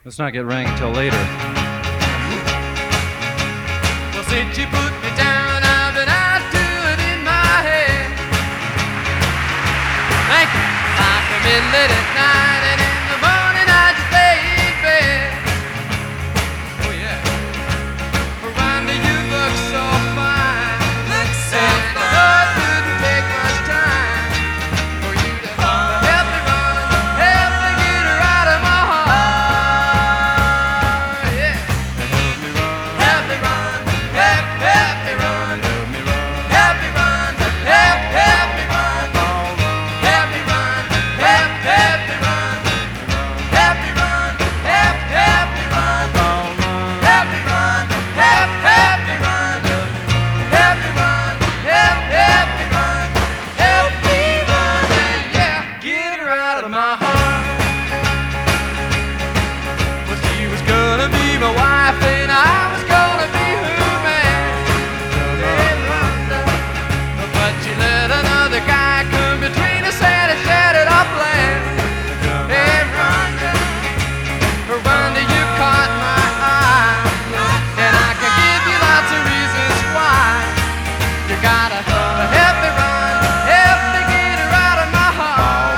Let's not get rang until later. Well, since you put me down, I've been out to it in my head. Thank you. I come in late at night, and in the morning I just lay in bed. Oh yeah. Around you look so fine. Look so fine. I know it wouldn't take much time for you to help me run, help me get her out of my heart. Yeah. Help me run, help me run, help me run, help me run, help me run, help me run, help me run, help me run, help me run, help me run, help me run, help me run, help me run, yeah, get her out of my heart. Well, she was gonna be my wife, and I was gonna be her man. Hey, Rhonda, but she let another guy come between us and it shattered our plan. Hey, Rhonda, Rhonda, you caught my eye, and I can give you lots of reasons why. You gotta help me run, help me get her out of my heart.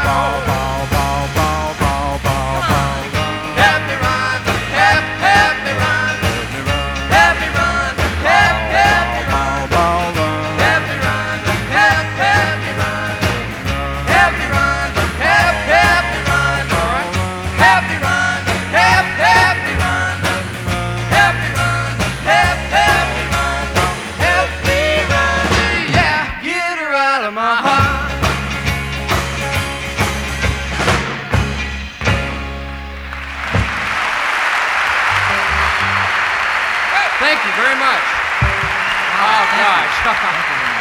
Help me run, help me run, help me run, help me run, help me run, help me run, help me run, help me run, help me run, help me run, help me run, help me run, yeah, get her out of my heart. Thank you very much. Oh, gosh.